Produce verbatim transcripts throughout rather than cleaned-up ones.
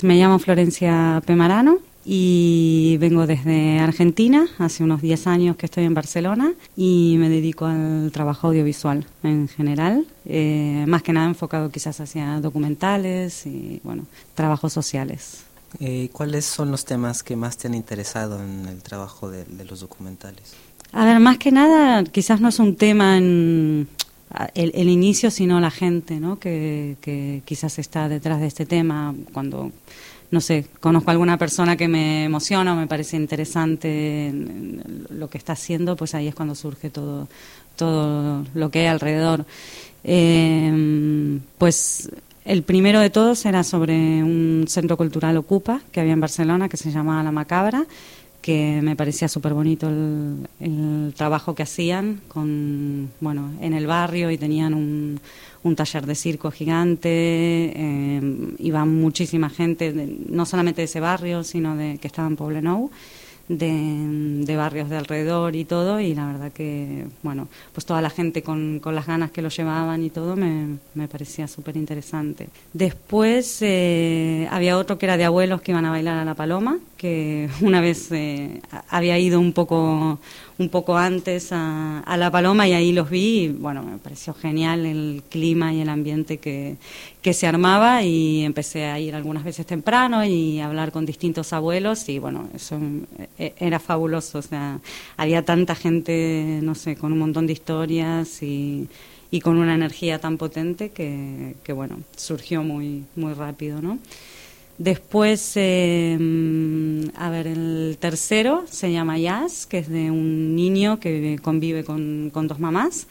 Me llamo Florencia Pemarano y vengo desde Argentina. Hace unos diez años que estoy en Barcelona y me dedico al trabajo audiovisual en general, eh, más que nada enfocado quizás hacia documentales y, bueno, trabajos sociales. Eh, ¿Cuáles son los temas que más te han interesado en el trabajo de, de los documentales? A ver, más que nada, quizás no es un tema en el, el inicio, sino la gente, ¿no? Que, que quizás está detrás de este tema. Cuando, no sé, conozco a alguna persona que me emociona o me parece interesante lo que está haciendo, pues ahí es cuando surge todo, todo lo que hay alrededor. Eh, pues el primero de todos era sobre un centro cultural Ocupa que había en Barcelona, que se llamaba La Macabra, que me parecía súper bonito el, el trabajo que hacían con, bueno, en el barrio, y tenían un, un taller de circo gigante, eh, iba muchísima gente, de, no solamente de ese barrio, sino de que estaba en Poblenou, de, de barrios de alrededor y todo, y la verdad que, bueno, pues toda la gente con, con las ganas que lo llevaban y todo, me, me parecía súper interesante. Después eh, había otro que era de abuelos que iban a bailar a la paloma, que una vez eh, había ido un poco un poco antes a, a la paloma y ahí los vi y, bueno, me pareció genial el clima y el ambiente que, que se armaba, y empecé a ir algunas veces temprano y a hablar con distintos abuelos y, bueno, eso era fabuloso. O sea, había tanta gente, no sé, con un montón de historias y, y con una energía tan potente que, que bueno, surgió muy, muy rápido, ¿no? Después, eh, a ver, el tercero se llama Jazz, que es de un niño que convive con, con dos mamás.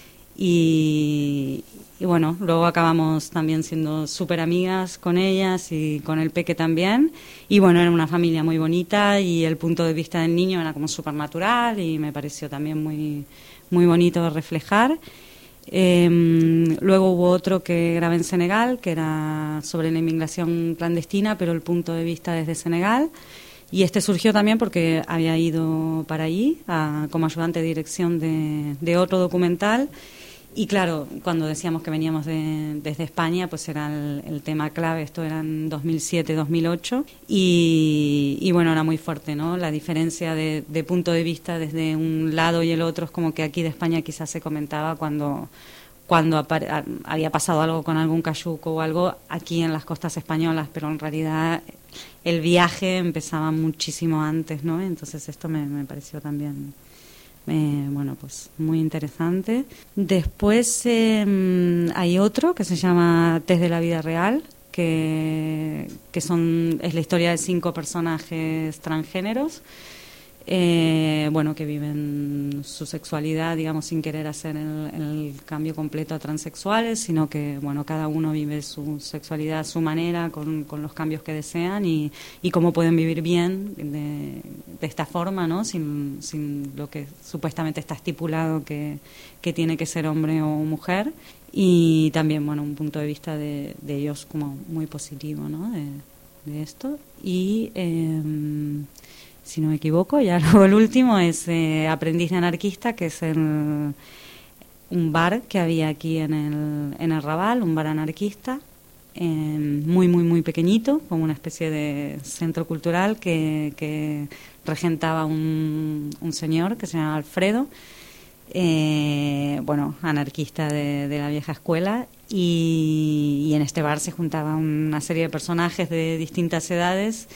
Y, y bueno, luego acabamos también siendo súper amigas con ellas y con el peque también. Y bueno, era una familia muy bonita y el punto de vista del niño era como súper natural y me pareció también muy, muy bonito de reflejar. Eh, luego hubo otro que grabé en Senegal, que era sobre la inmigración clandestina, pero el punto de vista desde Senegal. Y este surgió también porque había ido para allí a, como ayudante de dirección de, de otro documental. Y claro, cuando decíamos que veníamos de, desde España, pues era el, el tema clave. Esto era en dos mil siete, dos mil ocho. Y, y bueno, era muy fuerte, ¿no? La diferencia de, de punto de vista desde un lado y el otro es como que aquí de España quizás se comentaba cuando, cuando apare, había pasado algo con algún cayuco o algo aquí en las costas españolas, pero en realidad el viaje empezaba muchísimo antes, ¿no? Entonces esto me, me pareció también... Eh, bueno, pues muy interesante. Después eh, hay otro que se llama Test de la vida real, que, que son es la historia de cinco personajes transgéneros, eh, bueno, que viven su sexualidad, digamos, sin querer hacer el, el cambio completo a transexuales, sino que, bueno, cada uno vive su sexualidad a su manera, con, con los cambios que desean y, y cómo pueden vivir bien de, de esta forma, ¿no? Sin, sin lo que supuestamente está estipulado que, que tiene que ser hombre o mujer. Y también, bueno, un punto de vista de, de ellos como muy positivo, ¿no? De, de esto. Y... Eh, si no me equivoco, ya luego el último es eh, Aprendiz de Anarquista, que es el, un bar que había aquí en el, en el Raval, un bar anarquista, eh, muy, muy, muy pequeñito, como una especie de centro cultural que, que regentaba un, un señor que se llama Alfredo, eh, bueno, anarquista de, de la vieja escuela, y, y en este bar se juntaba una serie de personajes de distintas edades.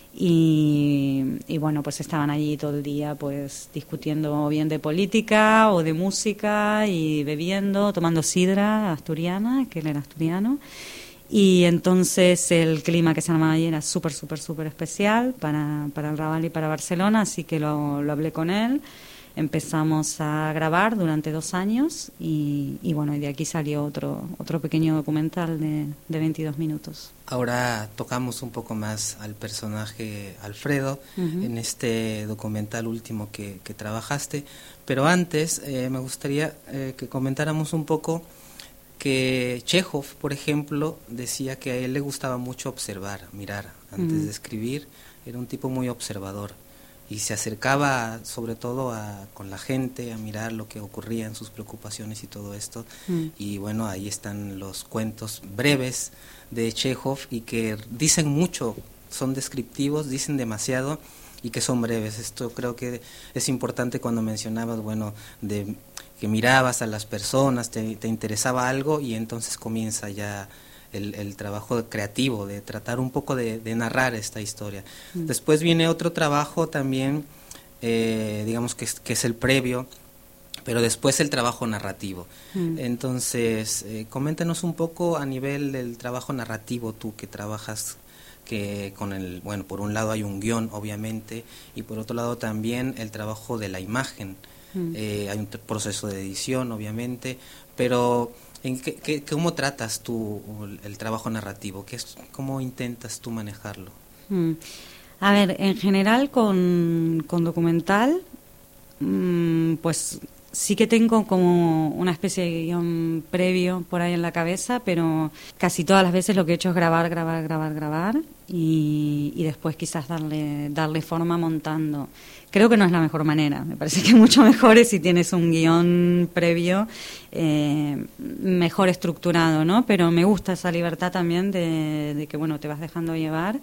Y, y bueno, pues estaban allí todo el día pues discutiendo bien de política o de música y bebiendo, tomando sidra asturiana, que él era asturiano. Y entonces el clima que se armaba allí era súper, súper, súper especial para, para el Raval y para Barcelona, así que lo, lo hablé con él. Empezamos a grabar durante dos años y, y bueno, y de aquí salió otro otro pequeño documental de, de veintidós minutos. Ahora tocamos un poco más al personaje Alfredo, uh-huh, en este documental último que, que trabajaste, pero antes eh, me gustaría eh, que comentáramos un poco que Chekhov, por ejemplo, decía que a él le gustaba mucho observar, mirar, antes uh-huh de escribir, era un tipo muy observador. y se acercaba sobre todo a, con la gente a mirar lo que ocurría en sus preocupaciones y todo esto. Mm. Y bueno, ahí están los cuentos breves de Chekhov y que dicen mucho, son descriptivos, dicen demasiado y que son breves. Esto creo que es importante cuando mencionabas, bueno, de que mirabas a las personas, te, te interesaba algo y entonces comienza ya el, el trabajo creativo de tratar un poco de, de narrar esta historia. Mm. Después viene otro trabajo también, eh, digamos que es, que es el previo, pero después el trabajo narrativo. Mm. Entonces, eh, coméntanos un poco a nivel del trabajo narrativo, tú que trabajas que con el, bueno, por un lado hay un guión, obviamente, y por otro lado también el trabajo de la imagen. Mm. Eh, hay un proceso de edición, obviamente, pero ¿en qué, qué, ¿cómo tratas tú el, el trabajo narrativo? ¿Qué es, ¿Cómo intentas tú manejarlo? Mm. A ver, en general con, con documental, mm, pues sí que tengo como una especie de guión previo por ahí en la cabeza, pero casi todas las veces lo que he hecho es grabar, grabar, grabar, grabar y, y después quizás darle, darle forma montando. Creo que no es la mejor manera, me parece que mucho mejor es si tienes un guión previo eh, mejor estructurado, ¿no? Pero me gusta esa libertad también de, de que, bueno, te vas dejando llevar.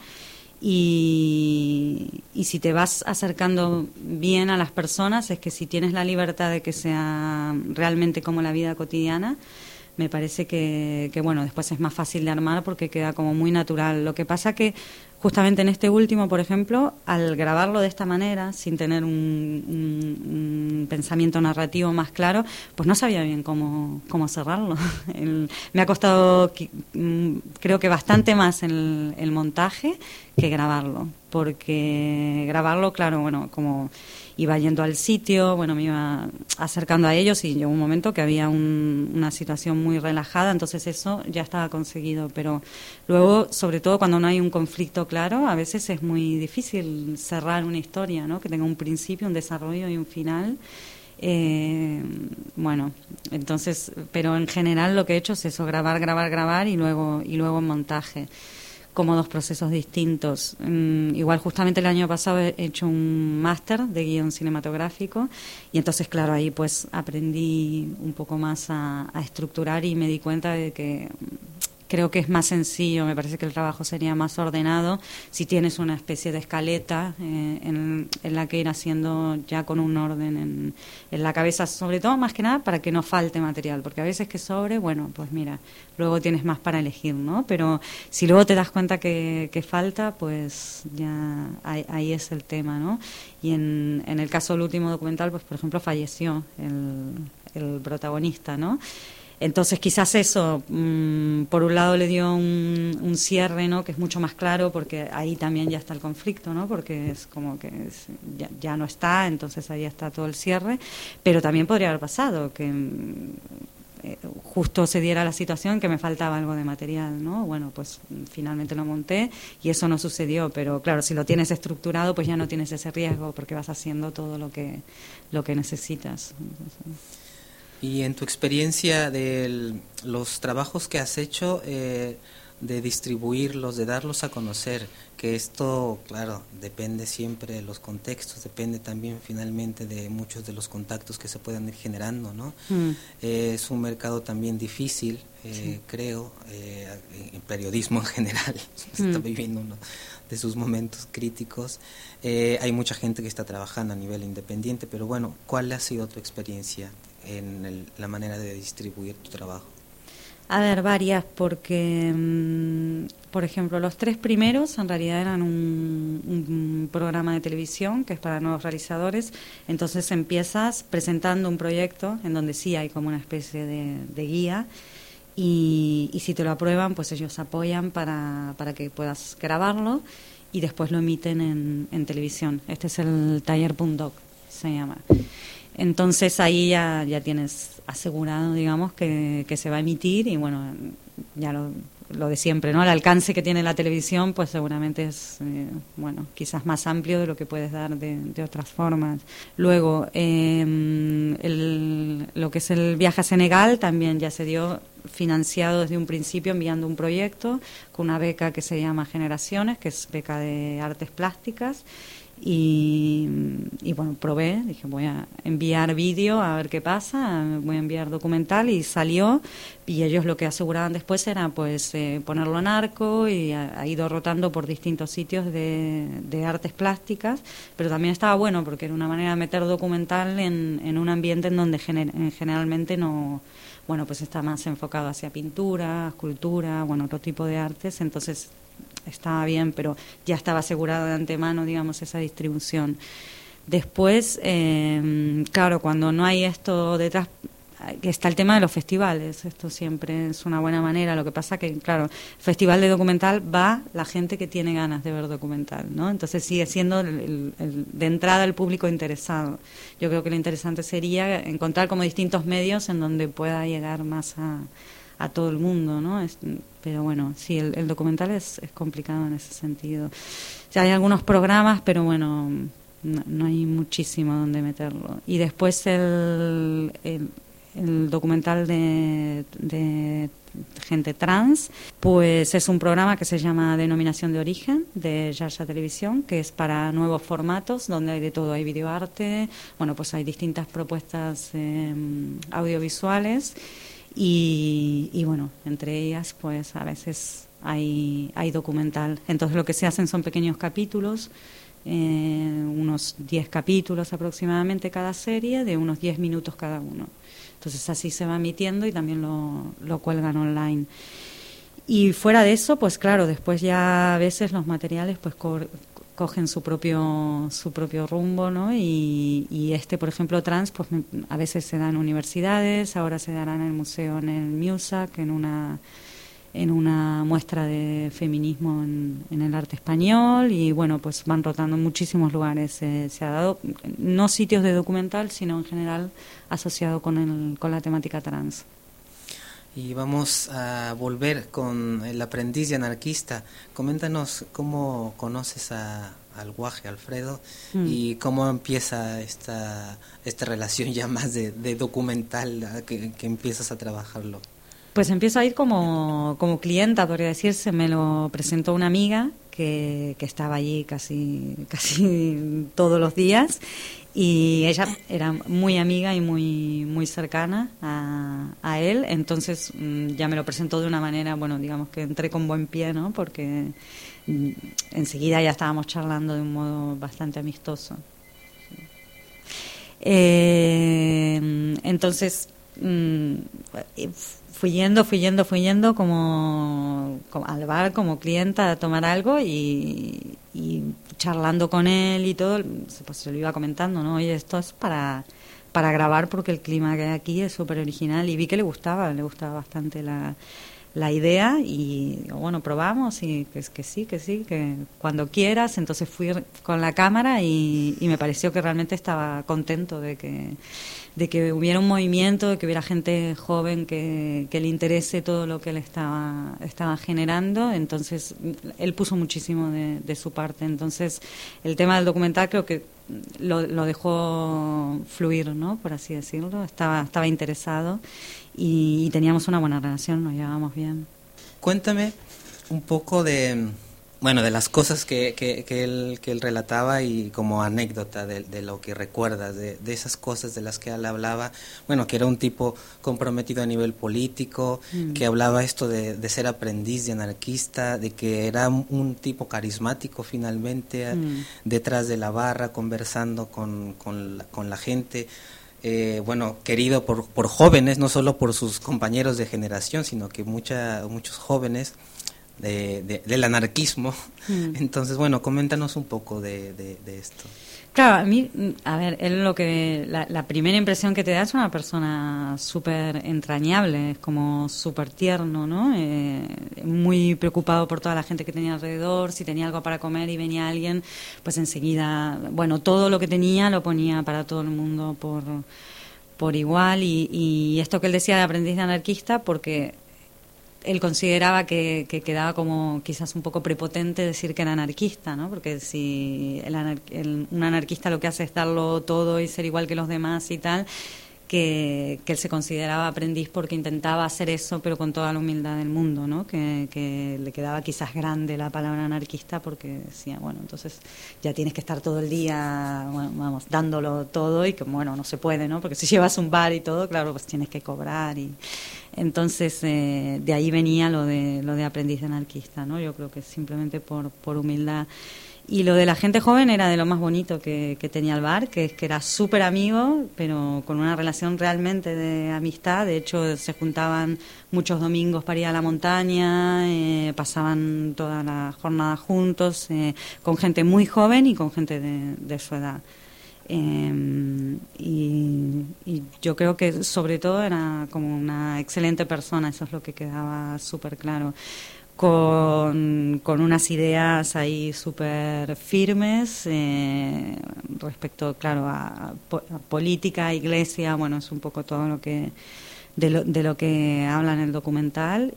Y, y si te vas acercando bien a las personas, es que si tienes la libertad de que sea realmente como la vida cotidiana, me parece que, que bueno, después es más fácil de armar porque queda como muy natural. Lo que pasa que justamente en este último, por ejemplo, al grabarlo de esta manera, sin tener un, un, un pensamiento narrativo más claro, pues no sabía bien cómo, cómo cerrarlo. El, me ha costado, creo que bastante más el, el montaje que grabarlo, porque grabarlo, claro, bueno, como iba yendo al sitio, bueno, me iba acercando a ellos y llegó un momento que había un, una situación muy relajada, entonces eso ya estaba conseguido, pero luego, sobre todo cuando no hay un conflicto claro, a veces es muy difícil cerrar una historia, ¿no? Que tenga un principio, un desarrollo y un final. Eh, bueno, entonces, pero en general lo que he hecho es eso, grabar, grabar, grabar y luego, y luego montaje, como dos procesos distintos. Um, igual justamente el año pasado he hecho un máster de guión cinematográfico y entonces, claro, ahí pues aprendí un poco más a, a estructurar y me di cuenta de que creo que es más sencillo, me parece que el trabajo sería más ordenado si tienes una especie de escaleta eh, en, en la que ir haciendo ya con un orden en, en la cabeza, sobre todo más que nada para que no falte material, porque a veces que sobre, bueno, pues mira, luego tienes más para elegir, ¿no? Pero si luego te das cuenta que, que falta, pues ya ahí, ahí es el tema, ¿no? Y en, en el caso del último documental, pues por ejemplo falleció el, el protagonista, ¿no? Entonces quizás eso, mmm, por un lado le dio un, un cierre, ¿no? Que es mucho más claro porque ahí también ya está el conflicto, ¿no? Porque es como que es, ya, ya no está, entonces ahí está todo el cierre, pero también podría haber pasado que eh, justo se diera la situación que me faltaba algo de material, ¿no? Bueno, pues finalmente lo monté y eso no sucedió, pero claro, si lo tienes estructurado pues ya no tienes ese riesgo porque vas haciendo todo lo que, lo que necesitas. Entonces, y en tu experiencia de los trabajos que has hecho, eh, de distribuirlos, de darlos a conocer, que esto, claro, depende siempre de los contextos, depende también finalmente de muchos de los contactos que se puedan ir generando, ¿no? Mm. Eh, es un mercado también difícil, eh, sí. creo, eh, en periodismo en general, mm. está viviendo uno de sus momentos críticos. Eh, hay mucha gente que está trabajando a nivel independiente, pero bueno, ¿cuál ha sido tu experiencia en el, la manera de distribuir tu trabajo? A ver, varias, porque, mmm, por ejemplo, los tres primeros en realidad eran un, un programa de televisión que es para nuevos realizadores, entonces empiezas presentando un proyecto en donde sí hay como una especie de, de guía y, y si te lo aprueban, pues ellos apoyan para, para que puedas grabarlo y después lo emiten en, en televisión. Este es el taller punto doc, se llama. Entonces ahí ya, ya tienes asegurado, digamos, que, que se va a emitir y bueno, ya lo, lo de siempre, ¿no? El alcance que tiene la televisión, pues seguramente es, eh, bueno, quizás más amplio de lo que puedes dar de, de otras formas. Luego, eh, el, lo que es el viaje a Senegal también ya se dio financiado desde un principio enviando un proyecto con una beca que se llama Generaciones, que es beca de artes plásticas. Y, y bueno, probé, dije voy a enviar vídeo a ver qué pasa, voy a enviar documental, y salió, y ellos lo que aseguraban después era pues eh, ponerlo en arco, y ha, ha ido rotando por distintos sitios de, de artes plásticas, pero también estaba bueno porque era una manera de meter documental en, en un ambiente en donde gener, en, generalmente no, bueno, pues está más enfocado hacia pintura, escultura, bueno, otro tipo de artes, entonces estaba bien, pero ya estaba asegurado de antemano, digamos, esa distribución. Después, eh, claro, cuando no hay esto detrás, está el tema de los festivales. Esto siempre es una buena manera. Lo que pasa que, claro, festival de documental va la gente que tiene ganas de ver documental, ¿no? Entonces sigue siendo el, el, el, de entrada el público interesado. Yo creo que lo interesante sería encontrar como distintos medios en donde pueda llegar más a a todo el mundo, ¿no? Es, pero bueno, sí, el, el documental es, es complicado en ese sentido. O sea, hay algunos programas, pero bueno, no, no hay muchísimo donde meterlo. Y después el, el, el documental de, de gente trans, pues es un programa que se llama Denominación de Origen, de Yasha Televisión, que es para nuevos formatos, donde hay de todo, hay videoarte, bueno, pues hay distintas propuestas eh, audiovisuales. Y, y bueno, entre ellas pues a veces hay, hay documental. Entonces lo que se hacen son pequeños capítulos, eh, unos diez capítulos aproximadamente cada serie, de unos diez minutos cada uno. Entonces así se va emitiendo y también lo, lo cuelgan online. Y fuera de eso, pues claro, después ya a veces los materiales pues co- cogen su propio su propio rumbo, ¿no? Y, y este, por ejemplo, trans, pues a veces se da en universidades, ahora se dará en el museo, en el MUSAC, en una en una muestra de feminismo en, en el arte español, y bueno, pues van rotando en muchísimos lugares. Eh, se ha dado, no sitios de documental, sino en general asociado con el, con la temática trans. Y vamos a volver con el aprendiz de anarquista. Coméntanos cómo conoces a, al Guaje Alfredo mm. y cómo empieza esta esta relación ya más de, de documental, que, que empiezas a trabajarlo. Pues empiezo a ir como, como clienta, podría decirse. Me lo presentó una amiga que, que estaba allí casi, casi todos los días, y ella era muy amiga y muy muy cercana a, a él, entonces mmm, ya me lo presentó de una manera, bueno, digamos que entré con buen pie, ¿no? Porque mmm, enseguida ya estábamos charlando de un modo bastante amistoso. Eh, entonces mmm, fui yendo, fui yendo, fui yendo como, como al bar, como clienta, a tomar algo, y, y charlando con él y todo, pues se lo iba comentando, ¿no? Oye, esto es para, para grabar porque el clima que hay aquí es súper original, y vi que le gustaba, le gustaba bastante la, la idea, y digo, bueno, probamos, y que, que sí, que sí, que cuando quieras. Entonces fui con la cámara y, y me pareció que realmente estaba contento de que de que hubiera un movimiento, de que hubiera gente joven que, que le interese todo lo que él estaba, estaba generando. Entonces, él puso muchísimo de, de su parte. Entonces, el tema del documental creo que lo, lo dejó fluir, ¿no? Por así decirlo. Estaba, estaba interesado y, y teníamos una buena relación, nos llevábamos bien. Cuéntame un poco de... Bueno, de las cosas que, que, que, él, que él relataba, y como anécdota de, de lo que recuerdas, de, de esas cosas de las que él hablaba, bueno, que era un tipo comprometido a nivel político, mm. que hablaba esto de, de ser aprendiz de anarquista, de que era un, un tipo carismático finalmente, mm. detrás de la barra, conversando con, con, la, con la gente. Eh, bueno, querido por, por jóvenes, no solo por sus compañeros de generación, sino que mucha, muchos jóvenes De, de, del anarquismo. Mm. Entonces, bueno, coméntanos un poco de, de, de esto. Claro, a mí, a ver, él lo que, la, la primera impresión que te da es una persona súper entrañable, es como súper tierno, ¿no? Eh, muy preocupado por toda la gente que tenía alrededor, si tenía algo para comer y venía alguien, pues enseguida, bueno, todo lo que tenía lo ponía para todo el mundo por, por igual, y, y esto que él decía de aprendiz de anarquista, porque él consideraba que, que quedaba como quizás un poco prepotente decir que era anarquista, ¿no? Porque si el anar- el, un anarquista lo que hace es darlo todo y ser igual que los demás y tal, que, que él se consideraba aprendiz porque intentaba hacer eso, pero con toda la humildad del mundo, ¿no? Que, que le quedaba quizás grande la palabra anarquista porque decía, bueno, entonces ya tienes que estar todo el día, bueno, vamos, dándolo todo y que, bueno, no se puede, ¿no? Porque si llevas un bar y todo, claro, pues tienes que cobrar y... Entonces, eh, de ahí venía lo de lo de aprendiz de anarquista, ¿no? Yo creo que simplemente por, por humildad. Y lo de la gente joven era de lo más bonito que, que tenía el bar, que es que era súper amigo, pero con una relación realmente de amistad. De hecho, se juntaban muchos domingos para ir a la montaña, eh, pasaban toda la jornada juntos, eh, con gente muy joven y con gente de, de su edad. Eh, y, y yo creo que sobre todo era como una excelente persona, eso es lo que quedaba súper claro, con, con unas ideas ahí súper firmes eh, respecto, claro, a, a política, iglesia, bueno, es un poco todo lo que de lo, de lo que habla en el documental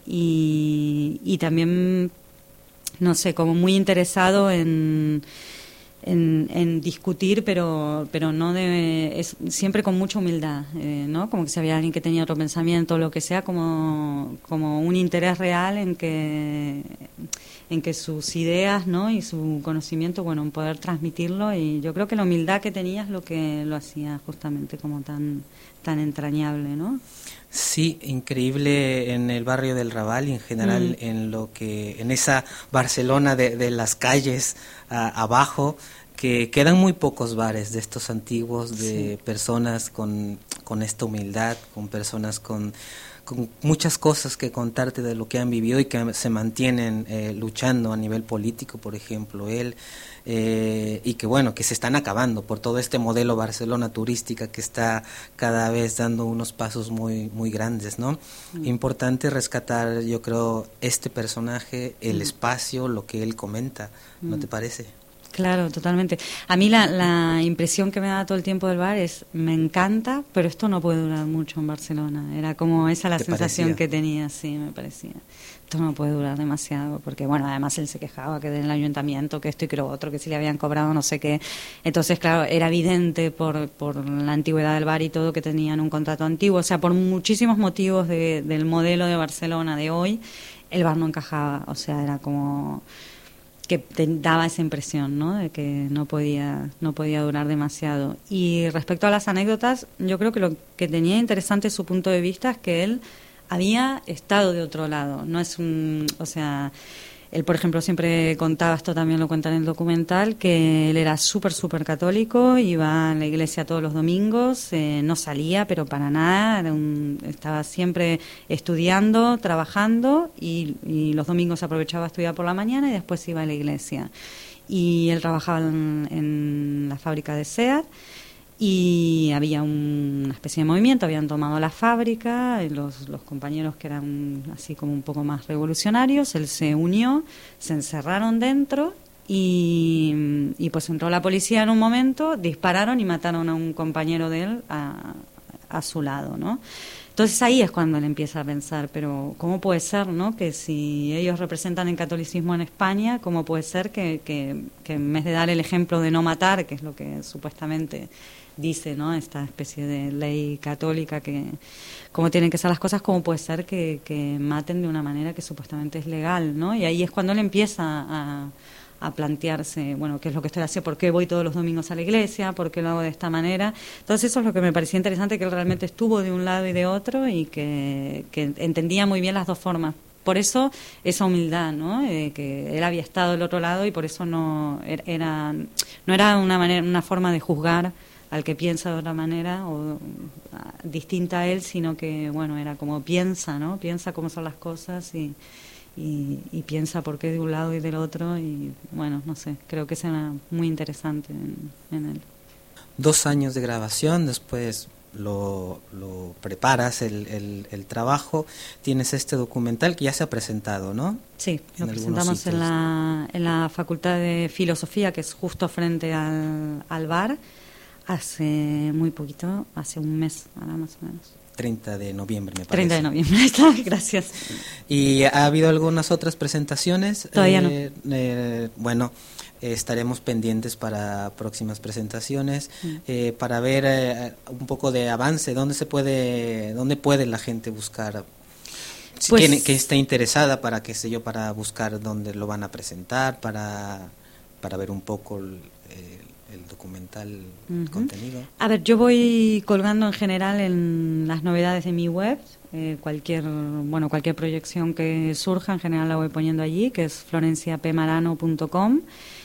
y, y también, no sé, como muy interesado en En, en discutir, pero pero no de, es siempre con mucha humildad, eh, ¿no? Como que si había alguien que tenía otro pensamiento o lo que sea, como como un interés real en que en que sus ideas, ¿no? Y su conocimiento, bueno, en poder transmitirlo, y yo creo que la humildad que tenía es lo que lo hacía justamente como tan tan entrañable, ¿no? Sí, increíble en el barrio del Raval y en general mm. en lo que en esa Barcelona de, de las calles a, abajo, que quedan muy pocos bares de estos antiguos, de sí. personas con, con esta humildad, con personas con, con muchas cosas que contarte de lo que han vivido y que se mantienen eh, luchando a nivel político, por ejemplo, él. Eh, y que bueno, que se están acabando por todo este modelo Barcelona turística que está cada vez dando unos pasos muy muy grandes, ¿no? Mm. Importante rescatar, yo creo, este personaje, el mm. espacio, lo que él comenta, ¿no mm. te parece? Claro, totalmente. A mí la, la impresión que me da todo el tiempo del bar es, me encanta, pero esto no puede durar mucho en Barcelona. Era como esa la sensación parecía? que tenía, sí, me parecía. Esto no puede durar demasiado, porque bueno, además él se quejaba que del ayuntamiento, que esto y que lo otro, que si le habían cobrado no sé qué. Entonces, claro, era evidente por, por la antigüedad del bar y todo que tenían un contrato antiguo. O sea, por muchísimos motivos de, del modelo de Barcelona de hoy, el bar no encajaba. O sea, era como... que te daba esa impresión, ¿no? De que no podía no podía durar demasiado. Y respecto a las anécdotas, yo creo que lo que tenía interesante su punto de vista es que él había estado de otro lado. No es un, o sea, él, por ejemplo, siempre contaba, esto también lo cuenta en el documental, que él era súper, súper católico, iba a la iglesia todos los domingos, eh, no salía, pero para nada, era un, estaba siempre estudiando, trabajando, y, y los domingos aprovechaba a estudiar por la mañana y después iba a la iglesia. Y él trabajaba en, en la fábrica de SEAT, y había un, una especie de movimiento, habían tomado la fábrica, los, los compañeros que eran así como un poco más revolucionarios, él se unió, se encerraron dentro y, y pues entró la policía en un momento, dispararon y mataron a un compañero de él a, a su lado, ¿no? Entonces ahí es cuando él empieza a pensar, pero ¿cómo puede ser, no? Que si ellos representan el catolicismo en España, ¿cómo puede ser que, que, que en vez de dar el ejemplo de no matar, que es lo que supuestamente dice, ¿no? Esta especie de ley católica, que cómo tienen que ser las cosas, cómo puede ser que, que maten de una manera que supuestamente es legal, ¿no? Y ahí es cuando él empieza a, a plantearse, bueno, ¿qué es lo que estoy haciendo? ¿Por qué voy todos los domingos a la iglesia? ¿Por qué lo hago de esta manera? Entonces eso es lo que me parecía interesante, que él realmente estuvo de un lado y de otro y que, que entendía muy bien las dos formas. Por eso esa humildad, ¿no? Eh, que él había estado del otro lado y por eso no era no era una manera, una forma de juzgar al que piensa de otra manera o a, distinta a él, sino que, bueno, era como piensa, ¿no? Piensa cómo son las cosas y, y, y piensa por qué de un lado y del otro y, bueno, no sé, creo que era muy interesante en, en él. Dos años de grabación, después lo, lo preparas, el, el, el trabajo, tienes este documental que ya se ha presentado, ¿no? Sí, lo presentamos en la, en la Facultad de Filosofía, que es justo frente al, al bar, hace muy poquito, hace un mes, ahora más o menos. treinta de noviembre, me parece. treinta de noviembre, ahí está, gracias. ¿Y ha habido algunas otras presentaciones? Todavía eh, no. Eh, bueno, eh, estaremos pendientes para próximas presentaciones, mm. eh, para ver eh, un poco de avance, dónde se puede, dónde puede la gente buscar. Pues, que, que esté interesada para, qué sé yo, para buscar dónde lo van a presentar, para, para ver un poco el, el, el documental, uh-huh. el contenido. A ver, yo voy colgando en general en las novedades de mi web, eh, cualquier bueno cualquier proyección que surja, en general la voy poniendo allí, que es florencia p marano punto com,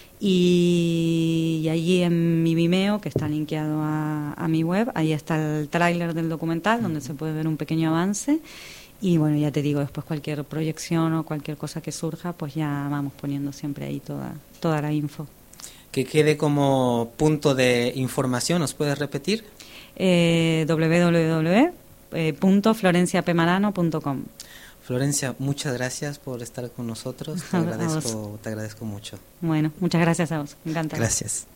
y, y allí en mi Vimeo, que está linkeado a, a mi web, ahí está el tráiler del documental, uh-huh. donde se puede ver un pequeño avance. Y bueno, ya te digo, después cualquier proyección o cualquier cosa que surja, pues ya vamos poniendo siempre ahí toda toda la info. Que quede como punto de información, ¿nos puedes repetir? Eh, doble u doble u doble u punto florencia p marano punto com. Florencia, muchas gracias por estar con nosotros, te agradezco, te agradezco mucho. Bueno, muchas gracias a vos, me encanta. Gracias.